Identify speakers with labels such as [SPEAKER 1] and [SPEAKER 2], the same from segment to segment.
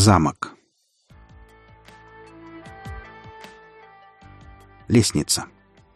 [SPEAKER 1] Замок. Лестница.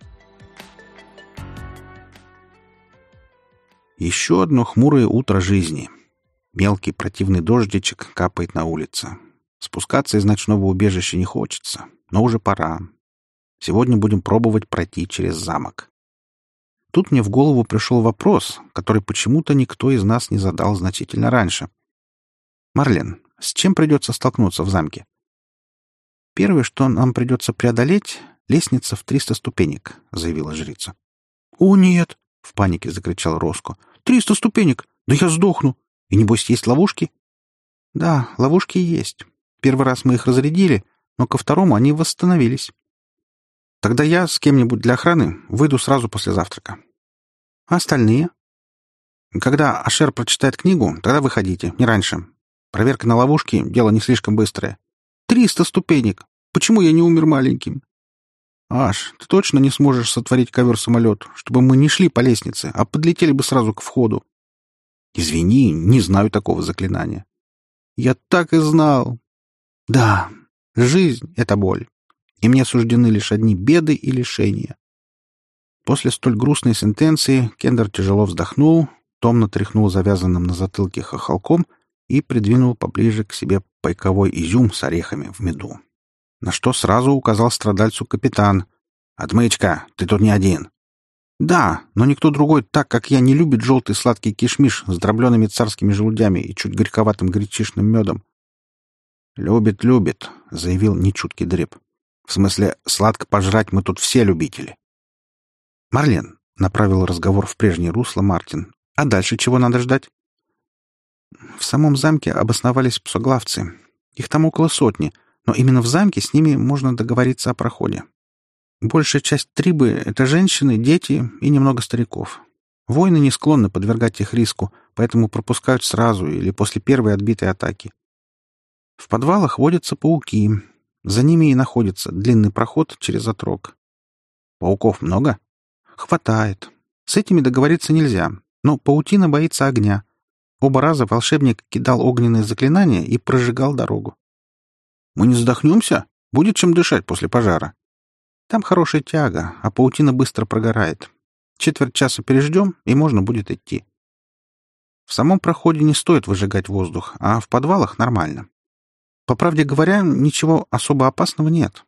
[SPEAKER 1] Еще одно хмурое утро жизни. Мелкий противный дождичек капает на улице. Спускаться из ночного убежища не хочется, но уже пора. Сегодня будем пробовать пройти через замок. Тут мне в голову пришел вопрос, который почему-то никто из нас не задал значительно раньше. Марлен, с чем придется столкнуться в замке? Первое, что нам придется преодолеть — лестница в 300 ступенек, — заявила жрица. — О, нет! — в панике закричал Роско. — 300 ступенек! Да я сдохну! И небось есть ловушки? — Да, ловушки есть. Первый раз мы их разрядили, но ко второму они восстановились. Тогда я с кем-нибудь для охраны выйду сразу после завтрака. А остальные? Когда Ашер прочитает книгу, тогда выходите, не раньше. Проверка на ловушки — дело не слишком быстрое. 300 ступенек! Почему я не умер маленьким? Аш, ты точно не сможешь сотворить ковер-самолет, чтобы мы не шли по лестнице, а подлетели бы сразу к входу? Извини, не знаю такого заклинания. Я так и знал. Да, жизнь — это боль, и мне суждены лишь одни беды и лишения. После столь грустной сентенции Кендер тяжело вздохнул, томно тряхнул завязанным на затылке хохолком и придвинул поближе к себе пайковой изюм с орехами в меду. На что сразу указал страдальцу капитан. «Отмычка, ты тут не один». «Да, но никто другой так, как я, не любит желтый сладкий кишмиш с дробленными царскими желудями и чуть горьковатым гречишным медом». «Любит, любит», — заявил нечуткий Дреб. «В смысле, сладко пожрать мы тут все любители». «Марлен», — направил разговор в прежнее русло Мартин, — «а дальше чего надо ждать?» «В самом замке обосновались псоглавцы. Их там около 100, но именно в замке с ними можно договориться о проходе. Большая часть трибы — это женщины, дети и немного стариков. Воины не склонны подвергать их риску, поэтому пропускают сразу или после первой отбитой атаки. В подвалах водятся пауки. За ними и находится длинный проход через отрог. Пауков много? Хватает. С этими договориться нельзя, но паутина боится огня. Оба раза волшебник кидал огненные заклинания и прожигал дорогу. Мы не задохнемся? Будет чем дышать после пожара. Там хорошая тяга, а паутина быстро прогорает. Четверть часа переждем, и можно будет идти. В самом проходе не стоит выжигать воздух, а в подвалах нормально. По правде говоря, ничего особо опасного нет.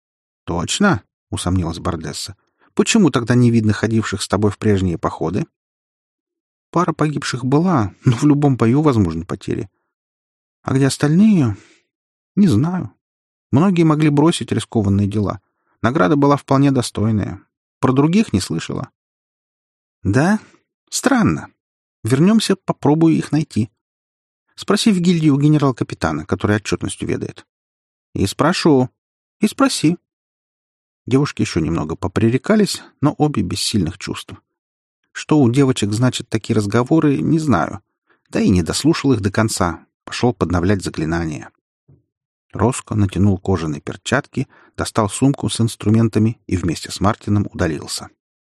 [SPEAKER 1] Точно? — усомнилась Бардесса. Почему тогда не видно ходивших с тобой в прежние походы? Пара погибших была, но в любом бою возможны потери. А где остальные? Не знаю. Многие могли бросить рискованные дела. Награда была вполне достойная. Про других не слышала. Да? Странно. Вернемся, попробую их найти. Спроси в гильдии у генерал-капитана, который отчетностью ведает. И спрошу. И спроси. Девушки еще немного попререкались, но обе без сильных чувств. Что у девочек значат такие разговоры, не знаю. Да и не дослушал их до конца. Пошел подновлять заклинания. Роско натянул кожаные перчатки, достал сумку с инструментами и вместе с Мартином удалился.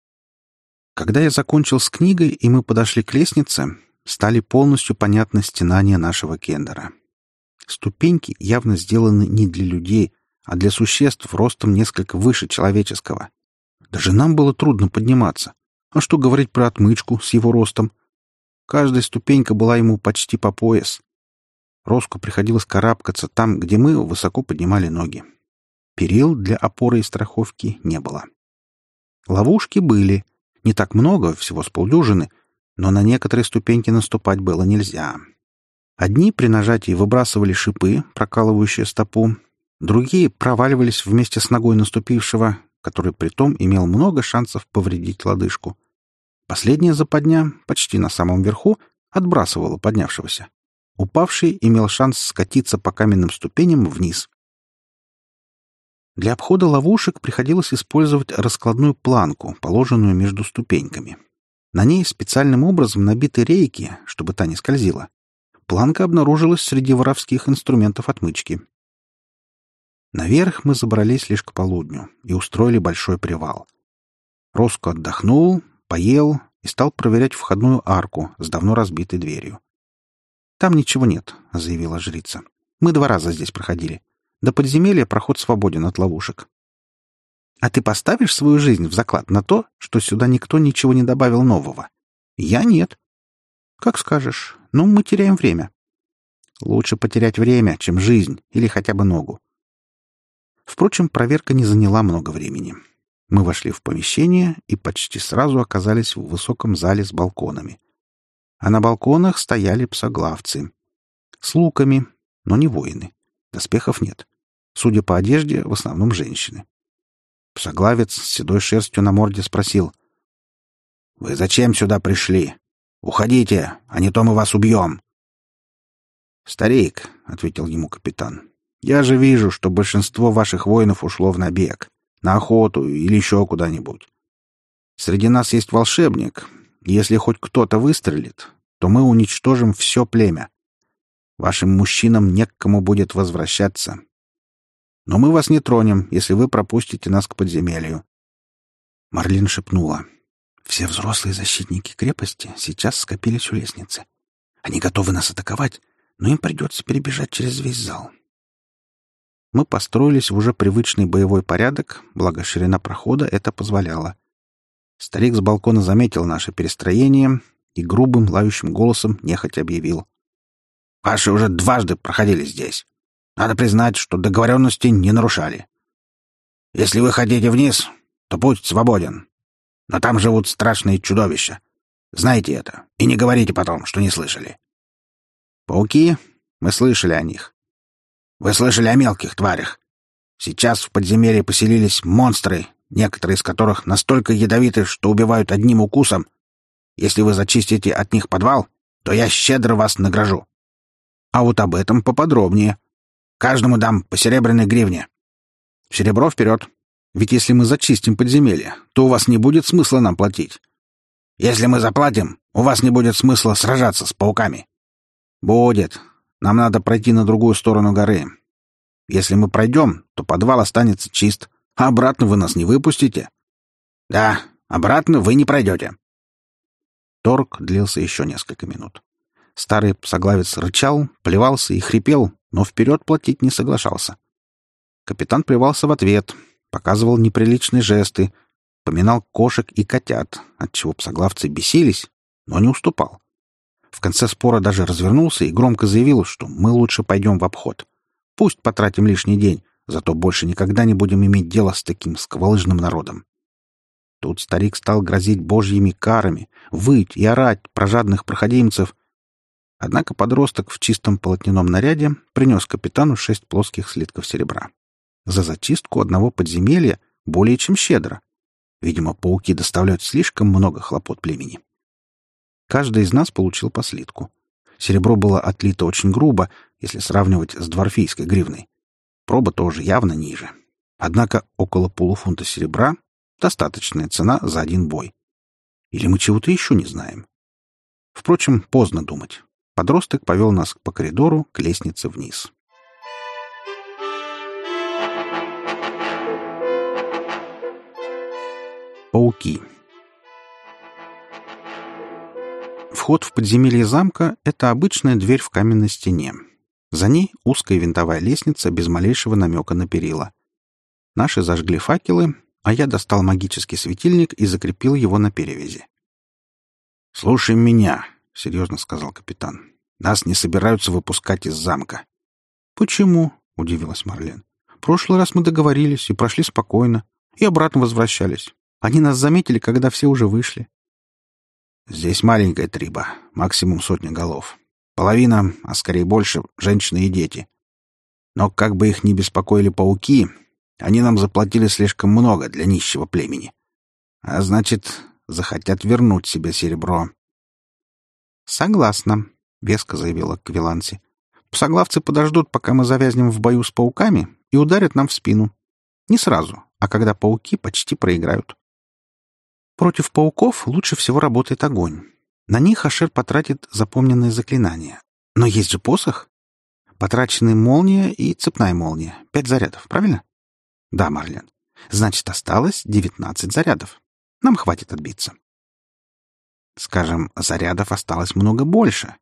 [SPEAKER 1] Когда я закончил с книгой, и мы подошли к лестнице, стали полностью понятны стенания нашего Кендера. Ступеньки явно сделаны не для людей, а для существ ростом несколько выше человеческого. Даже нам было трудно подниматься. А что говорить про отмычку с его ростом? Каждая ступенька была ему почти по пояс. Роску приходилось карабкаться там, где мы высоко поднимали ноги. Перил для опоры и страховки не было. Ловушки были. Не так много, всего с полдюжины, но на некоторые ступеньки наступать было нельзя. Одни при нажатии выбрасывали шипы, прокалывающие стопу, другие проваливались вместе с ногой наступившего, который притом имел много шансов повредить лодыжку. Последняя западня, почти на самом верху, отбрасывала поднявшегося. Упавший имел шанс скатиться по каменным ступеням вниз. Для обхода ловушек приходилось использовать раскладную планку, положенную между ступеньками. На ней специальным образом набиты рейки, чтобы та не скользила. Планка обнаружилась среди воровских инструментов отмычки. Наверх мы забрались лишь к полудню и устроили большой привал. Роско отдохнул, поел и стал проверять входную арку с давно разбитой дверью. «Там ничего нет», — заявила жрица. Мы 2 раза здесь проходили. До подземелья проход свободен от ловушек. А ты поставишь свою жизнь в заклад на то, что сюда никто ничего не добавил нового? Я нет. Как скажешь. Ну, мы теряем время. Лучше потерять время, чем жизнь или хотя бы ногу. Впрочем, проверка не заняла много времени. Мы вошли в помещение и почти сразу оказались в высоком зале с балконами. А на балконах стояли псоглавцы. С луками, но не воины. Доспехов нет. Судя по одежде, в основном женщины. Псоглавец с седой шерстью на морде спросил: «Вы зачем сюда пришли? Уходите, а не то мы вас убьем!» «Старик», — ответил ему капитан, — «я же вижу, что большинство ваших воинов ушло в набег, на охоту или еще куда-нибудь. Среди нас есть волшебник, и если хоть кто-то выстрелит, то мы уничтожим все племя. Вашим мужчинам не к кому будет возвращаться. Но мы вас не тронем, если вы пропустите нас к подземелью». Марлин шепнула: «Все взрослые защитники крепости сейчас скопились у лестницы. Они готовы нас атаковать, но им придется перебежать через весь зал». Мы построились в уже привычный боевой порядок, благо ширина прохода это позволяла. Старик с балкона заметил наше перестроение и грубым, лающим голосом нехотя объявил: «Ваши уже 2 проходили здесь. Надо признать, что договоренности не нарушали. Если вы хотите вниз, то путь свободен. Но там живут страшные чудовища. Знайте это и не говорите потом, что не слышали». «Пауки? Мы слышали о них». «Вы слышали о мелких тварях. Сейчас в подземелье поселились монстры, некоторые из которых настолько ядовиты, что убивают одним укусом. Если вы зачистите от них подвал, то я щедро вас награжу. А вот об этом поподробнее. Каждому дам по серебряной гривне. Серебро вперед. Ведь если мы зачистим подземелье, то у вас не будет смысла нам платить. Если мы заплатим, у вас не будет смысла сражаться с пауками». «Будет. Нам надо пройти на другую сторону горы. Если мы пройдем, то подвал останется чист, а обратно вы нас не выпустите». «Да, обратно вы не пройдете». Торг длился еще несколько минут. Старый псоглавец рычал, плевался и хрипел, но вперед платить не соглашался. Капитан плевался в ответ, показывал неприличные жесты, поминал кошек и котят, отчего псоглавцы бесились, но не уступал. В конце спора даже развернулся и громко заявил, что мы лучше пойдем в обход. Пусть потратим лишний день, зато больше никогда не будем иметь дело с таким сквалыжным народом. Тут старик стал грозить божьими карами, выть и орать про жадных проходимцев. Однако подросток в чистом полотняном наряде принес капитану 6 плоских слитков серебра. За зачистку одного подземелья более чем щедро. Видимо, пауки доставляют слишком много хлопот племени. Каждый из нас получил по слитку. Серебро было отлито очень грубо, если сравнивать с дворфийской гривной. Проба тоже явно ниже. Однако около полуфунта серебра — достаточная цена за один бой. Или мы чего-то еще не знаем? Впрочем, поздно думать. Подросток повел нас по коридору к лестнице вниз. Пауки. Вход в подземелье замка — это обычная дверь в каменной стене. За ней узкая винтовая лестница без малейшего намека на перила. Наши зажгли факелы, а я достал магический светильник и закрепил его на перевязи. «Слушай меня», — серьезно сказал капитан. «Нас не собираются выпускать из замка». «Почему?» — удивилась Марлен. «В прошлый раз мы договорились и прошли спокойно, и обратно возвращались. Они нас заметили, когда все уже вышли». «Здесь маленькая триба, максимум 100 голов. Половина, а скорее больше, женщины и дети. Но как бы их ни беспокоили пауки, они нам заплатили слишком много для нищего племени. А значит, захотят вернуть себе серебро». «Согласна», — веско заявила Квиланси. «Псоглавцы подождут, пока мы завязнем в бою с пауками, и ударят нам в спину. Не сразу, а когда пауки почти проиграют. Против пауков лучше всего работает огонь. На них Ашер потратит запомненные заклинания. Но есть же посох. Потрачены молния и цепная молния. 5 зарядов, правильно?» «Да, Марлен. Значит, осталось 19 зарядов. Нам хватит отбиться». «Скажем, зарядов осталось много больше.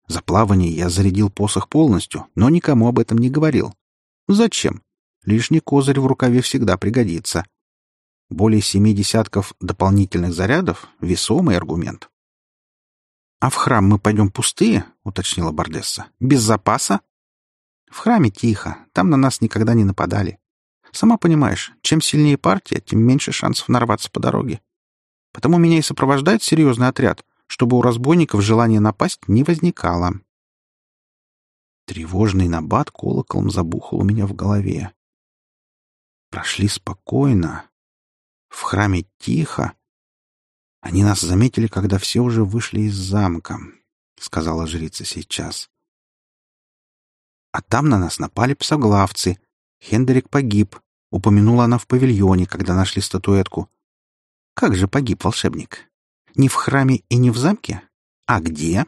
[SPEAKER 1] За плавание я зарядил посох полностью, но никому об этом не говорил. Зачем? Лишний козырь в рукаве всегда пригодится. Более 7 десятков дополнительных зарядов — весомый аргумент. — А в храм мы пойдем пустые? — уточнила Бардесса. — Без запаса? — В храме тихо, там на нас никогда не нападали. Сама понимаешь, чем сильнее партия, тем меньше шансов нарваться по дороге. Потому меня и сопровождает серьезный отряд, чтобы у разбойников желания напасть не возникало. Тревожный набат колоколом забухал у меня в голове. Прошли спокойно. В храме тихо. Они нас заметили, когда все уже вышли из замка, — сказала жрица сейчас. А там на нас напали псоглавцы. Хендрик погиб. Упомянула она в павильоне, когда нашли статуэтку. Как же погиб волшебник? Не в храме и не в замке? А где?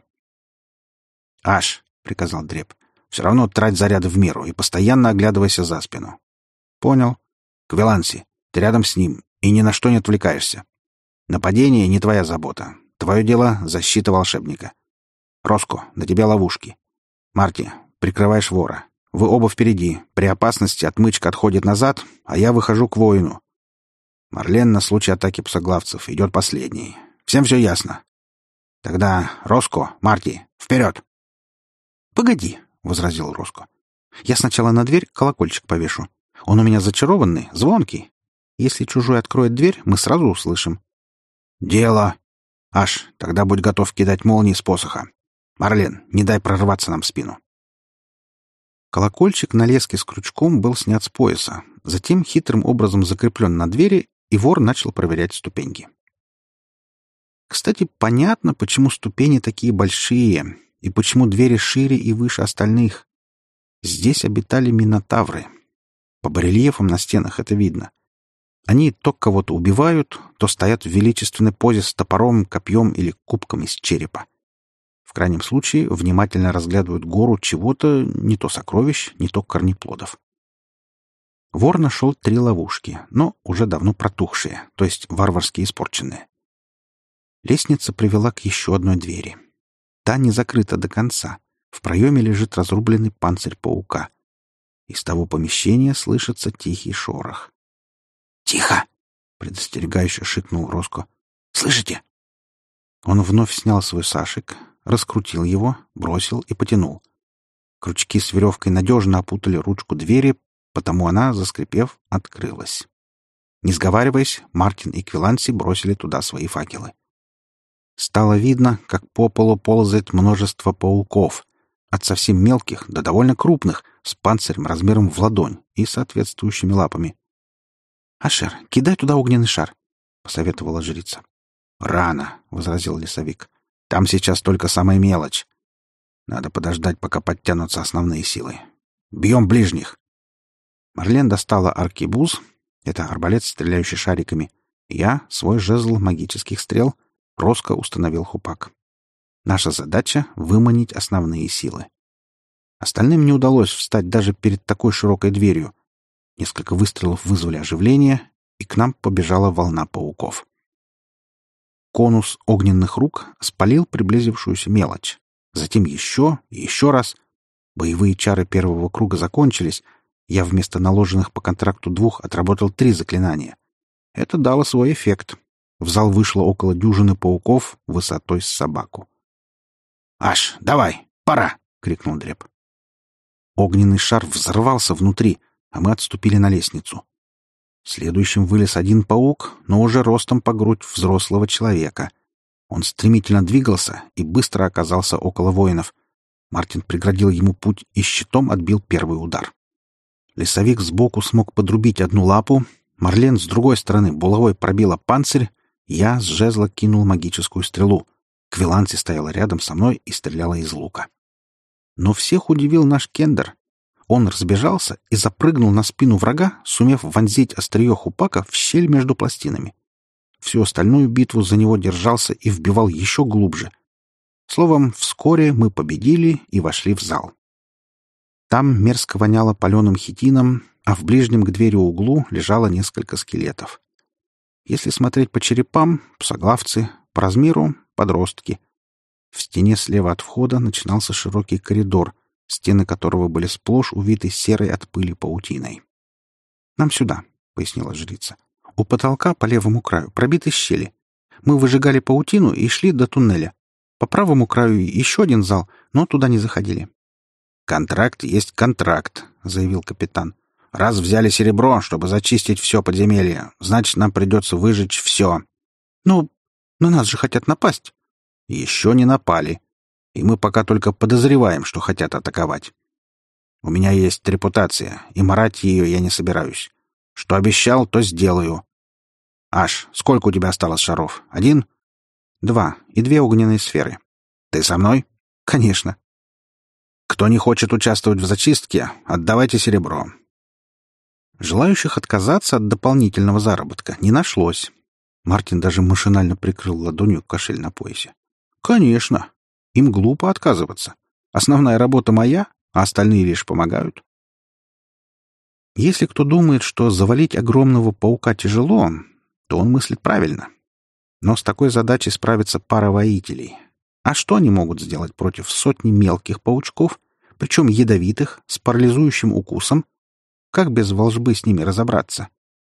[SPEAKER 1] — Аш, — приказал Дреб, — все равно трать заряды в меру и постоянно оглядывайся за спину. — Понял. — Квиланси, ты рядом с ним и ни на что не отвлекаешься. Нападение — не твоя забота. Твое дело — защита волшебника. Роско, на тебя ловушки. Марти, прикрываешь вора. Вы оба впереди. При опасности отмычка отходит назад, а я выхожу к воину. Марлен на случай атаки псоглавцев идет последний. Всем все ясно? Тогда Роско, Марти, вперед! — Погоди, — возразил Роско. — Я сначала на дверь колокольчик повешу. Он у меня зачарованный, звонкий. Если чужой откроет дверь, мы сразу услышим. — Дело! Аш, тогда будь готов кидать молнии с посоха. Марлен, не дай прорваться нам в спину. Колокольчик на леске с крючком был снят с пояса, затем хитрым образом закреплен на двери, и вор начал проверять ступеньки. Кстати, понятно, почему ступени такие большие, и почему двери шире и выше остальных. Здесь обитали минотавры. По барельефам на стенах это видно. Они то кого-то убивают, то стоят в величественной позе с топором, копьем или кубком из черепа. В крайнем случае внимательно разглядывают гору чего-то, не то сокровищ, не то корнеплодов. Вор нашел 3 ловушки, но уже давно протухшие, то есть варварски испорченные. Лестница привела к еще одной двери. Та не закрыта до конца. В проеме лежит разрубленный панцирь паука. Из того помещения слышится тихий шорох. «Тихо!» — предостерегающе шикнул Роско. «Слышите?» Он вновь снял свой сашик, раскрутил его, бросил и потянул. Крючки с веревкой надежно опутали ручку двери, потому она, заскрипев, открылась. Не сговариваясь, Мартин и Квиланси бросили туда свои факелы. Стало видно, как по полу ползает множество пауков, от совсем мелких до довольно крупных, с панцирем размером в ладонь и соответствующими лапами. «Ашер, кидай туда огненный шар», — посоветовала жрица. «Рано», — возразил лесовик. «Там сейчас только самая мелочь. Надо подождать, пока подтянутся основные силы. Бьем ближних». Марлен достала аркебуз, это арбалет, стреляющий шариками. Я — свой жезл магических стрел. Роско установил хупак. Наша задача — выманить основные силы. Остальным не удалось встать даже перед такой широкой дверью. Несколько выстрелов вызвали оживление, и к нам побежала волна пауков. Конус огненных рук спалил приблизившуюся мелочь. Затем еще и еще раз. Боевые чары первого круга закончились. Я вместо наложенных по контракту 2 отработал 3 заклинания. Это дало свой эффект. В зал вышло около дюжины пауков высотой с собаку. «Аш, давай, пора!» — крикнул Дреб. Огненный шар взорвался внутри, а мы отступили на лестницу. Следующим вылез один паук, но уже ростом по грудь взрослого человека. Он стремительно двигался и быстро оказался около воинов. Мартин преградил ему путь и щитом отбил первый удар. Лесовик сбоку смог подрубить одну лапу, Марлен с другой стороны булавой пробила панцирь, я с жезла кинул магическую стрелу. Квиланси стояла рядом со мной и стреляла из лука. Но всех удивил наш кендер. Он разбежался и запрыгнул на спину врага, сумев вонзить острие хупака в щель между пластинами. Всю остальную битву за него держался и вбивал еще глубже. Словом, вскоре мы победили и вошли в зал. Там мерзко воняло паленым хитином, а в ближнем к двери углу лежало несколько скелетов. Если смотреть по черепам — псоглавцы, по размеру — подростки. В стене слева от входа начинался широкий коридор, стены которого были сплошь увиты серой от пыли паутиной. «Нам сюда», — пояснила жрица. «У потолка по левому краю пробиты щели. Мы выжигали паутину и шли до туннеля. По правому краю еще один зал, но туда не заходили». «Контракт есть контракт», — заявил капитан. «Раз взяли серебро, чтобы зачистить все подземелье, значит, нам придется выжечь все». «Но на нас же хотят напасть». «Еще не напали. И мы пока только подозреваем, что хотят атаковать. У меня есть репутация, и марать ее я не собираюсь. Что обещал, то сделаю. Аш, сколько у тебя осталось шаров? 1? 2 и 2 огненные сферы. Ты со мной? Конечно. Кто не хочет участвовать в зачистке, отдавайте серебро». Желающих отказаться от дополнительного заработка не нашлось. Мартин даже машинально прикрыл ладонью кошель на поясе. «Конечно. Им глупо отказываться. Основная работа моя, а остальные лишь помогают». Если кто думает, что завалить огромного паука тяжело, то он мыслит правильно. Но с такой задачей справится пара воителей. А что они могут сделать против сотни мелких паучков, причем ядовитых, с парализующим укусом? Как без волжбы с ними разобраться?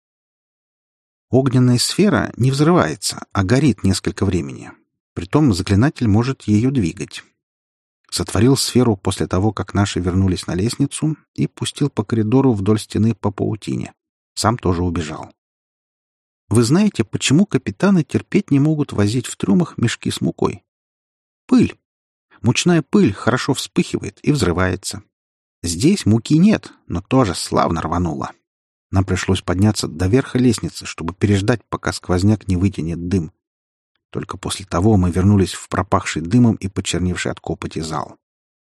[SPEAKER 1] Огненная сфера не взрывается, а горит несколько времени. Притом заклинатель может ее двигать. Сотворил сферу после того, как наши вернулись на лестницу, и пустил по коридору вдоль стены по паутине. Сам тоже убежал. Вы знаете, почему капитаны терпеть не могут возить в трюмах мешки с мукой? Пыль. Мучная пыль хорошо вспыхивает и взрывается. Здесь муки нет, но тоже славно рвануло. Нам пришлось подняться до верха лестницы, чтобы переждать, пока сквозняк не вытянет дым. Только после того мы вернулись в пропахший дымом и почерневший от копоти зал.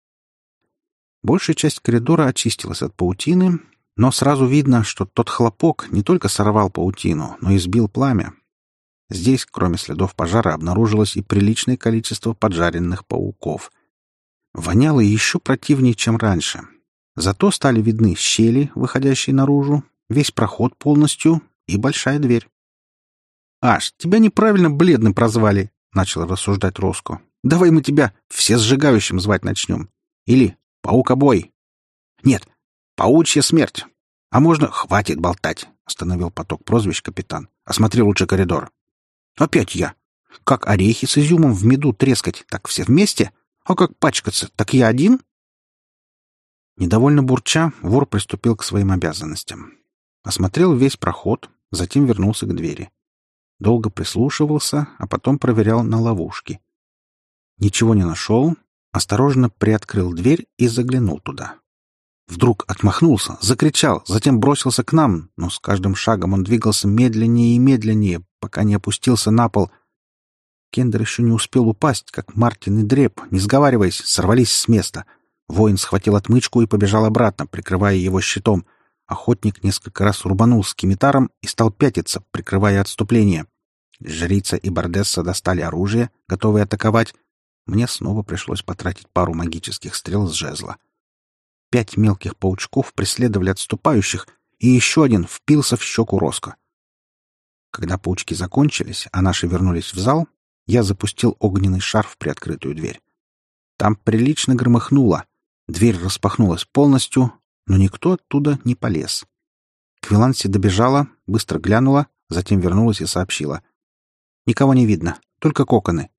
[SPEAKER 1] Большая часть коридора очистилась от паутины, но сразу видно, что тот хлопок не только сорвал паутину, но и сбил пламя. Здесь, кроме следов пожара, обнаружилось и приличное количество поджаренных пауков. Воняло еще противнее, чем раньше. Зато стали видны щели, выходящие наружу, весь проход полностью и большая дверь. «Аш, тебя неправильно бледным прозвали», — начал рассуждать Роско. «Давай мы тебя все сжигающим звать начнем. Или паукобой». «Нет, паучья смерть. А можно...» «Хватит болтать», — остановил поток прозвищ капитан. «Осмотри лучше коридор». «Опять я. Как орехи с изюмом в меду трескать, так все вместе? А как пачкаться, так я один?» Недовольно бурча, вор приступил к своим обязанностям. Осмотрел весь проход, затем вернулся к двери. Долго прислушивался, а потом проверял на ловушки. Ничего не нашел, осторожно приоткрыл дверь и заглянул туда. Вдруг отмахнулся, закричал, затем бросился к нам, но с каждым шагом он двигался медленнее и медленнее, пока не опустился на пол. Кендер еще не успел упасть, как Мартин и Дреб, не сговариваясь, сорвались с места. Воин схватил отмычку и побежал обратно, прикрывая его щитом. Охотник несколько раз рубанул скимитаром и стал пятиться, прикрывая отступление. Жрица и Бардесса достали оружие, готовые атаковать. Мне снова пришлось потратить пару магических стрел с жезла. 5 мелких паучков преследовали отступающих, и еще один впился в щеку Роско. Когда паучки закончились, а наши вернулись в зал, я запустил огненный шар в приоткрытую дверь. Там прилично громыхнуло. Дверь распахнулась полностью, но никто оттуда не полез. Квиланси добежала, быстро глянула, затем вернулась и сообщила. «Никого не видно, только коконы».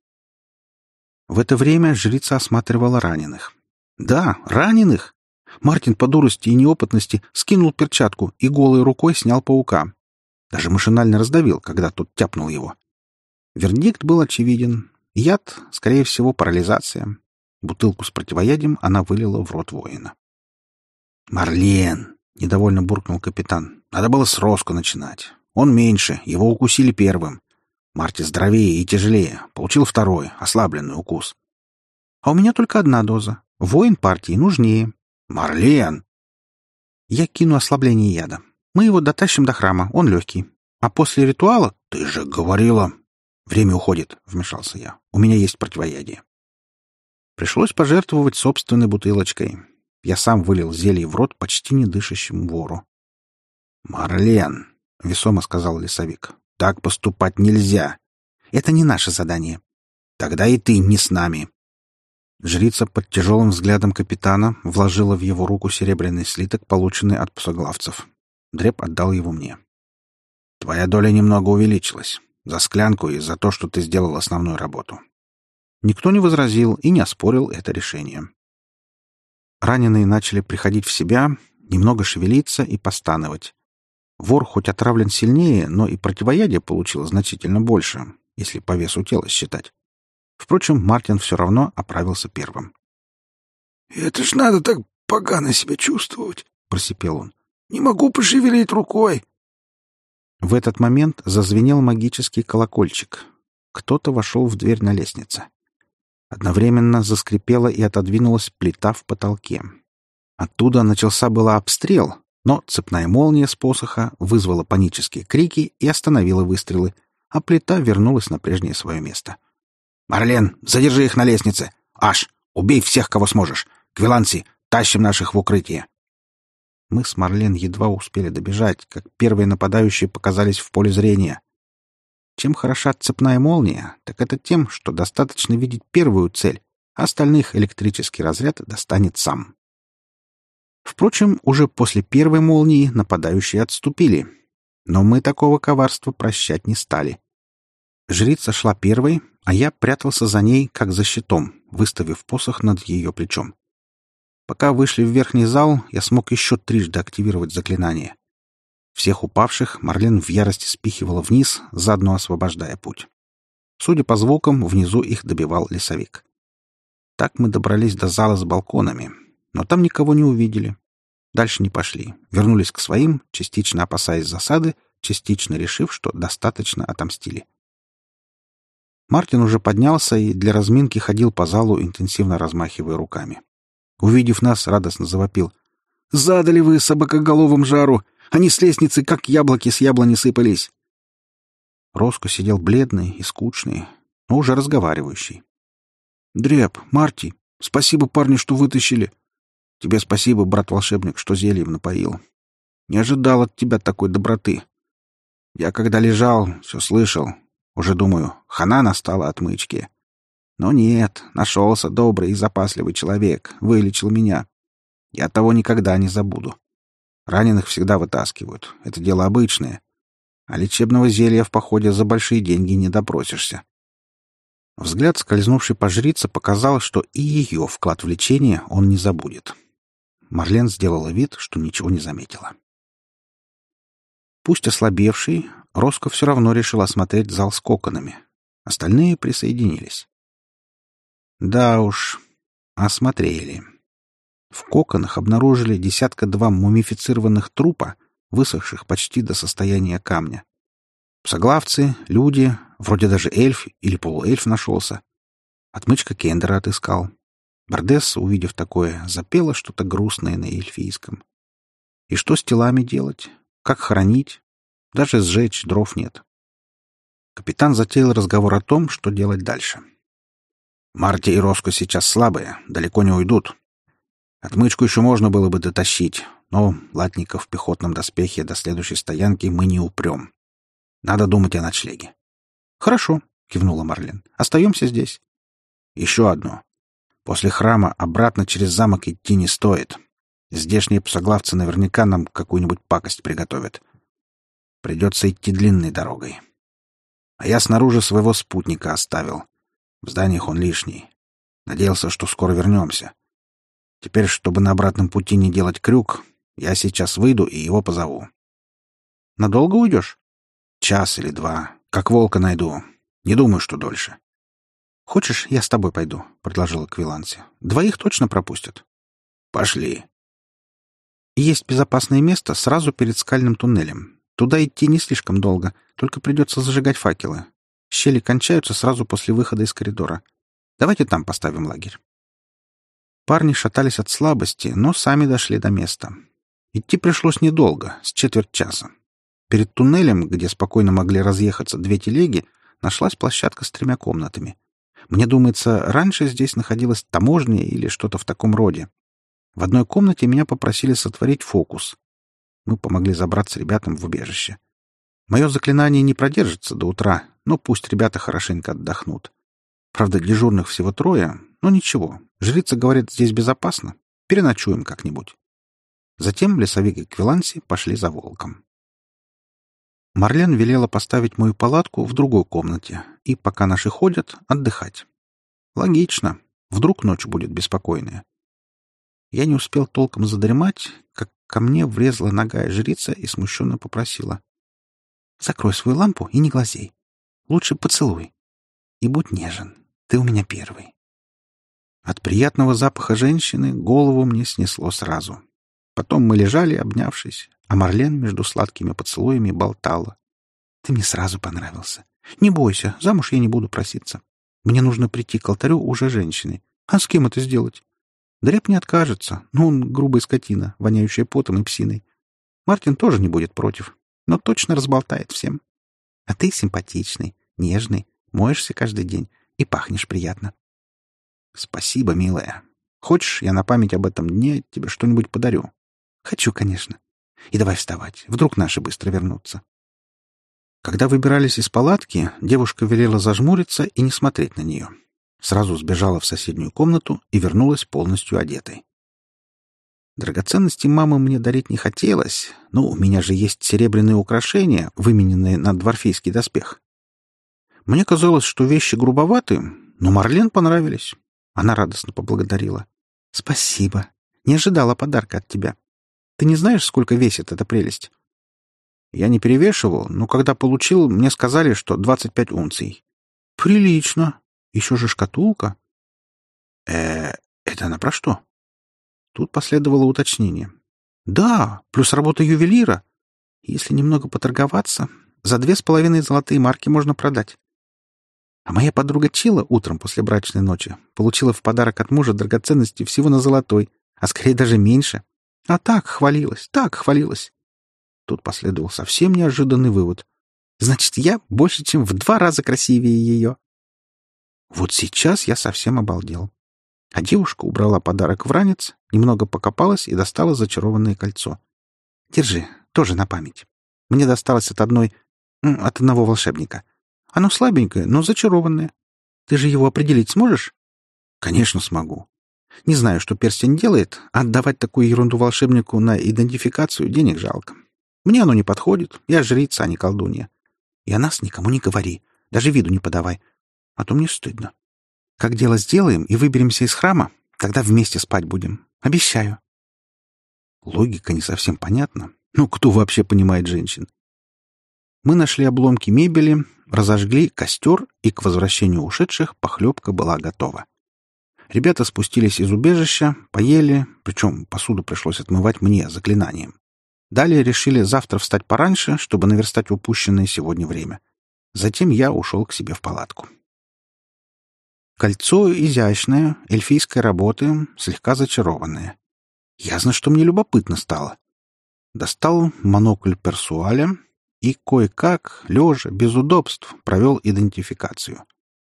[SPEAKER 1] В это время жрица осматривала раненых. «Да, раненых!» Мартин по дурости и неопытности скинул перчатку и голой рукой снял паука. Даже машинально раздавил, когда тот тяпнул его. Вердикт был очевиден. Яд, скорее всего, парализация. Бутылку с противоядием она вылила в рот воина. «Марлен!» — недовольно буркнул капитан. «Надо было с Роско начинать. Он меньше, его укусили первым. Марти здоровее и тяжелее. Получил второй, ослабленный укус. А у меня только одна доза. Воин партии нужнее». «Марлен!» «Я кину ослабление яда. Мы его дотащим до храма, он легкий. А после ритуала...» «Ты же говорила...» «Время уходит», — вмешался я. «У меня есть противоядие». Пришлось пожертвовать собственной бутылочкой. Я сам вылил зелье в рот почти не дышащему вору. «Марлен», — весомо сказал лесовик, — «так поступать нельзя. Это не наше задание». «Тогда и ты не с нами. Жрица под тяжелым взглядом капитана вложила в его руку серебряный слиток, полученный от псоглавцев. Дреб отдал его мне. «Твоя доля немного увеличилась. За склянку и за то, что ты сделал основную работу». Никто не возразил и не оспорил это решение. Раненые начали приходить в себя, немного шевелиться и постановать. Вор хоть отравлен сильнее, но и противоядие получил значительно больше, если по весу тела считать. Впрочем, Мартин все равно оправился первым.
[SPEAKER 2] «Это ж надо так погано себя чувствовать!» — просипел он. «Не могу пошевелить рукой!»
[SPEAKER 1] В этот момент зазвенел магический колокольчик. Кто-то вошел в дверь на лестнице. Одновременно заскрипела и отодвинулась плита в потолке. Оттуда начался было обстрел, но цепная молния с посоха вызвала панические крики и остановила выстрелы, а плита вернулась на прежнее свое место. «Марлен, задержи их на лестнице! Аш, убей всех, кого сможешь! Квиланси, тащим наших в укрытие!» Мы с Марлен едва успели добежать, как первые нападающие показались в поле зрения. Чем хороша цепная молния, так это тем, что достаточно видеть первую цель, а остальных электрический разряд достанет сам. Впрочем, уже после первой молнии нападающие отступили. Но мы такого коварства прощать не стали. Жрица шла первой, а я прятался за ней, как за щитом, выставив посох над ее плечом. Пока вышли в верхний зал, я смог еще трижды активировать заклинание. Всех упавших Марлен в ярости спихивала вниз, заодно освобождая путь. Судя по звукам, внизу их добивал лесовик. Так мы добрались до зала с балконами, но там никого не увидели. Дальше не пошли. Вернулись к своим, частично опасаясь засады, частично решив, что достаточно отомстили. Мартин уже поднялся и для разминки ходил по залу, интенсивно размахивая руками. Увидев нас, радостно завопил. «Задали вы собакоголовым жару! Они с лестницы, как яблоки с яблони, сыпались!» Роско сидел бледный и скучный, но уже разговаривающий. «Дреб, Марти, спасибо, парни, что вытащили. Тебе спасибо, брат-волшебник, что зельем напоил. Не ожидал от тебя такой доброты. Я, когда лежал, все слышал. Уже думаю, хана настала отмычки. Но нет, нашелся добрый и запасливый человек, вылечил меня. Я того никогда не забуду. Раненых всегда вытаскивают. Это дело обычное. А лечебного зелья в походе за большие деньги не допросишься». Взгляд, скользнувший по жрице, показал, что и ее вклад в лечение он не забудет. Марлен сделала вид, что ничего не заметила. Пусть ослабевший, Роско все равно решил осмотреть зал с коконами. Остальные присоединились. Да уж, осмотрели. В коконах обнаружили 1-2 мумифицированных трупа, высохших почти до состояния камня. Псоглавцы, люди, вроде даже эльф или полуэльф нашелся. Отмычка Кендера отыскал. Бардесса, увидев такое, запела что-то грустное на эльфийском. И что с телами делать? Как хоронить? Даже сжечь дров нет. Капитан затеял разговор о том, что делать дальше. «Марти и Роско сейчас слабые, далеко не уйдут. Отмычку еще можно было бы дотащить, но латников в пехотном доспехе до следующей стоянки мы не упрем. Надо думать о ночлеге». «Хорошо», — кивнула Марлен. «Остаемся здесь». «Еще одно. После храма обратно через замок идти не стоит. Здешние псоглавцы наверняка нам какую-нибудь пакость приготовят. Придется идти длинной дорогой. А я снаружи своего спутника оставил. В зданиях он лишний. Надеялся, что скоро вернемся. Теперь, чтобы на обратном пути не делать крюк, я сейчас выйду и его позову». «Надолго уйдешь?» 1 или 2. Как волка найду. Не думаю, что дольше». «Хочешь, я с тобой пойду?» — предложила Квиланси. «2 точно пропустят». «Пошли». Есть безопасное место сразу перед скальным туннелем. Туда идти не слишком долго, только придется зажигать факелы. Щели кончаются сразу после выхода из коридора. Давайте там поставим лагерь. Парни шатались от слабости, но сами дошли до места. Идти пришлось недолго, с 1/4 часа. Перед туннелем, где спокойно могли разъехаться 2 телеги, нашлась площадка с 3 комнатами. Мне думается, раньше здесь находилась таможня или что-то в таком роде. В одной комнате меня попросили сотворить фокус. Мы помогли забраться ребятам в убежище. Мое заклинание не продержится до утра, но пусть ребята хорошенько отдохнут. Правда, дежурных всего 3, но ничего. Жрица говорит, здесь безопасно. Переночуем как-нибудь. Затем лесовик и Квиланси пошли за волком. Марлен велела поставить мою палатку в другой комнате и, пока наши ходят, отдыхать. Логично. Вдруг ночь будет беспокойная. Я не успел толком задремать, как ко мне врезала нагая жрица и смущенно попросила: «Закрой свою лампу и не глазей. Лучше поцелуй. И будь нежен. Ты у меня первый». От приятного запаха женщины голову мне снесло сразу. Потом мы лежали, обнявшись, а Марлен между сладкими поцелуями болтала. «Ты мне сразу понравился. Не бойся, замуж я не буду проситься. Мне нужно прийти к алтарю уже женщиной. А с кем это сделать? Дреб не откажется, но он грубая скотина, воняющая потом и псиной. Мартин тоже не будет против, но точно разболтает всем. А ты симпатичный, нежный, моешься каждый день и пахнешь приятно». «Спасибо, милая. Хочешь, я на память об этом дне тебе что-нибудь подарю?» «Хочу, конечно. И давай вставать. Вдруг наши быстро вернутся». Когда выбирались из палатки, девушка велела зажмуриться и не смотреть на нее. Сразу сбежала в соседнюю комнату и вернулась полностью одетой. Драгоценности мамы мне дарить не хотелось, но у меня же есть серебряные украшения, вымененные на дворфейский доспех. Мне казалось, что вещи грубоваты, но Марлен понравились. Она радостно поблагодарила. «Спасибо. Не ожидала подарка от тебя. Ты не знаешь, сколько весит эта прелесть?» Я не перевешивал, но когда получил, мне сказали, что 25 унций. «Прилично. Еще же шкатулка». Это она про что?» Тут последовало уточнение. «Да, плюс работа ювелира. Если немного поторговаться, за 2,5 золотые марки можно продать». А моя подруга Чила утром после брачной ночи получила в подарок от мужа драгоценности всего на золотой, а скорее даже меньше. А так хвалилась, так хвалилась. Тут последовал совсем неожиданный вывод. Значит, я больше, чем в 2 раза красивее ее. Вот сейчас я совсем обалдел. А девушка убрала подарок в ранец, немного покопалась и достала зачарованное кольцо. «Держи, тоже на память. Мне досталось от одного волшебника. Оно слабенькое, но зачарованное. Ты же его определить сможешь?» «Конечно смогу. Не знаю, что перстень делает, а отдавать такую ерунду волшебнику на идентификацию денег жалко. Мне оно не подходит, я жрица, а не колдунья. И о нас никому не говори, даже виду не подавай, а то мне стыдно. Как дело сделаем и выберемся из храма, тогда вместе спать будем. Обещаю». Логика не совсем понятна. Ну, кто вообще понимает женщин? Мы нашли обломки мебели, разожгли костер, и к возвращению ушедших похлебка была готова. Ребята спустились из убежища, поели, причем посуду пришлось отмывать мне заклинанием. Далее решили завтра встать пораньше, чтобы наверстать упущенное сегодня время. Затем я ушел к себе в палатку. Кольцо изящное, эльфийской работы, слегка зачарованное. Ясно, что мне любопытно стало. Достал монокль Персуаля и кое-как, лежа, без удобств, провел идентификацию.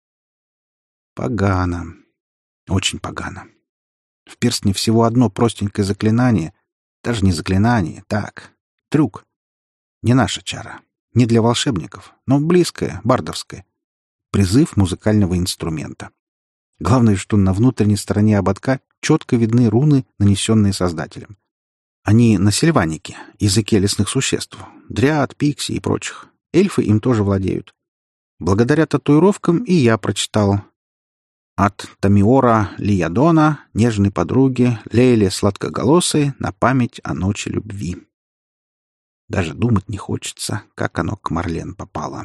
[SPEAKER 1] Погано. Очень погано. В перстне всего одно простенькое заклинание. Даже не заклинание, так, трюк. Не наша чара. Не для волшебников, но близкое, бардовское. Призыв музыкального инструмента. Главное, что на внутренней стороне ободка четко видны руны, нанесенные создателем. Они на сильванике, языке лесных существ, дриад, пикси и прочих. Эльфы им тоже владеют. Благодаря татуировкам и я прочитал: от Тамиора Лиядона, нежной подруги, Лейле сладкоголосой, на память о ночи любви. Даже думать не хочется, как оно к Марлен попало.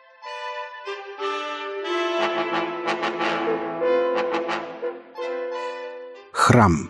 [SPEAKER 1] Храм.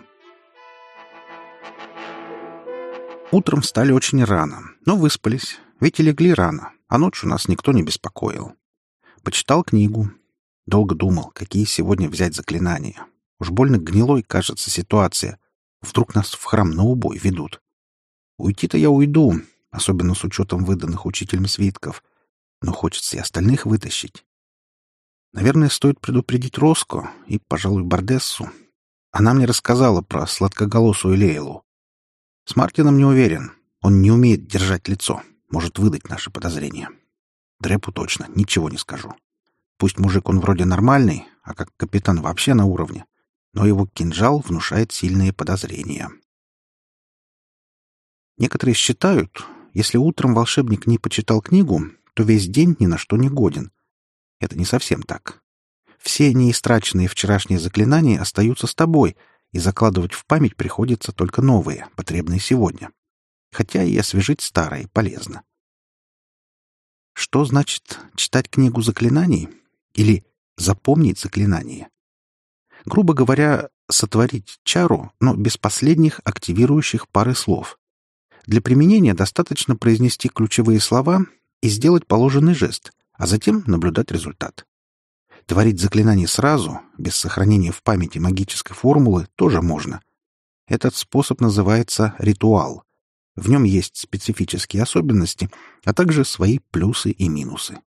[SPEAKER 1] Утром встали очень рано, но выспались, ведь и легли рано, а ночью нас никто не беспокоил. Почитал книгу. Долго думал, какие сегодня взять заклинания. Уж больно гнилой кажется ситуация. Вдруг нас в храм на убой ведут. Уйти-то я уйду, особенно с учетом выданных учителем свитков. Но хочется и остальных вытащить. Наверное, стоит предупредить Роско и, пожалуй, Бардессу. Она мне рассказала про сладкоголосую Лейлу. С Мартином не уверен. Он не умеет держать лицо. Может выдать наши подозрения. Дрепу точно ничего не скажу. Пусть мужик он вроде нормальный, а как капитан вообще на уровне, но его кинжал внушает сильные подозрения. Некоторые считают, если утром волшебник не почитал книгу, то весь день ни на что не годен. Это не совсем так. Все неистраченные вчерашние заклинания остаются с тобой, и закладывать в память приходится только новые, потребные сегодня. Хотя и освежить старые полезно. Что значит читать книгу заклинаний? Или запомнить заклинание? Грубо говоря, сотворить чару, но без последних активирующих пары слов. Для применения достаточно произнести ключевые слова и сделать положенный жест, а затем наблюдать результат. Творить заклинание сразу, без сохранения в памяти магической формулы, тоже можно. Этот способ называется ритуал. В нем есть специфические особенности, а также свои плюсы и минусы.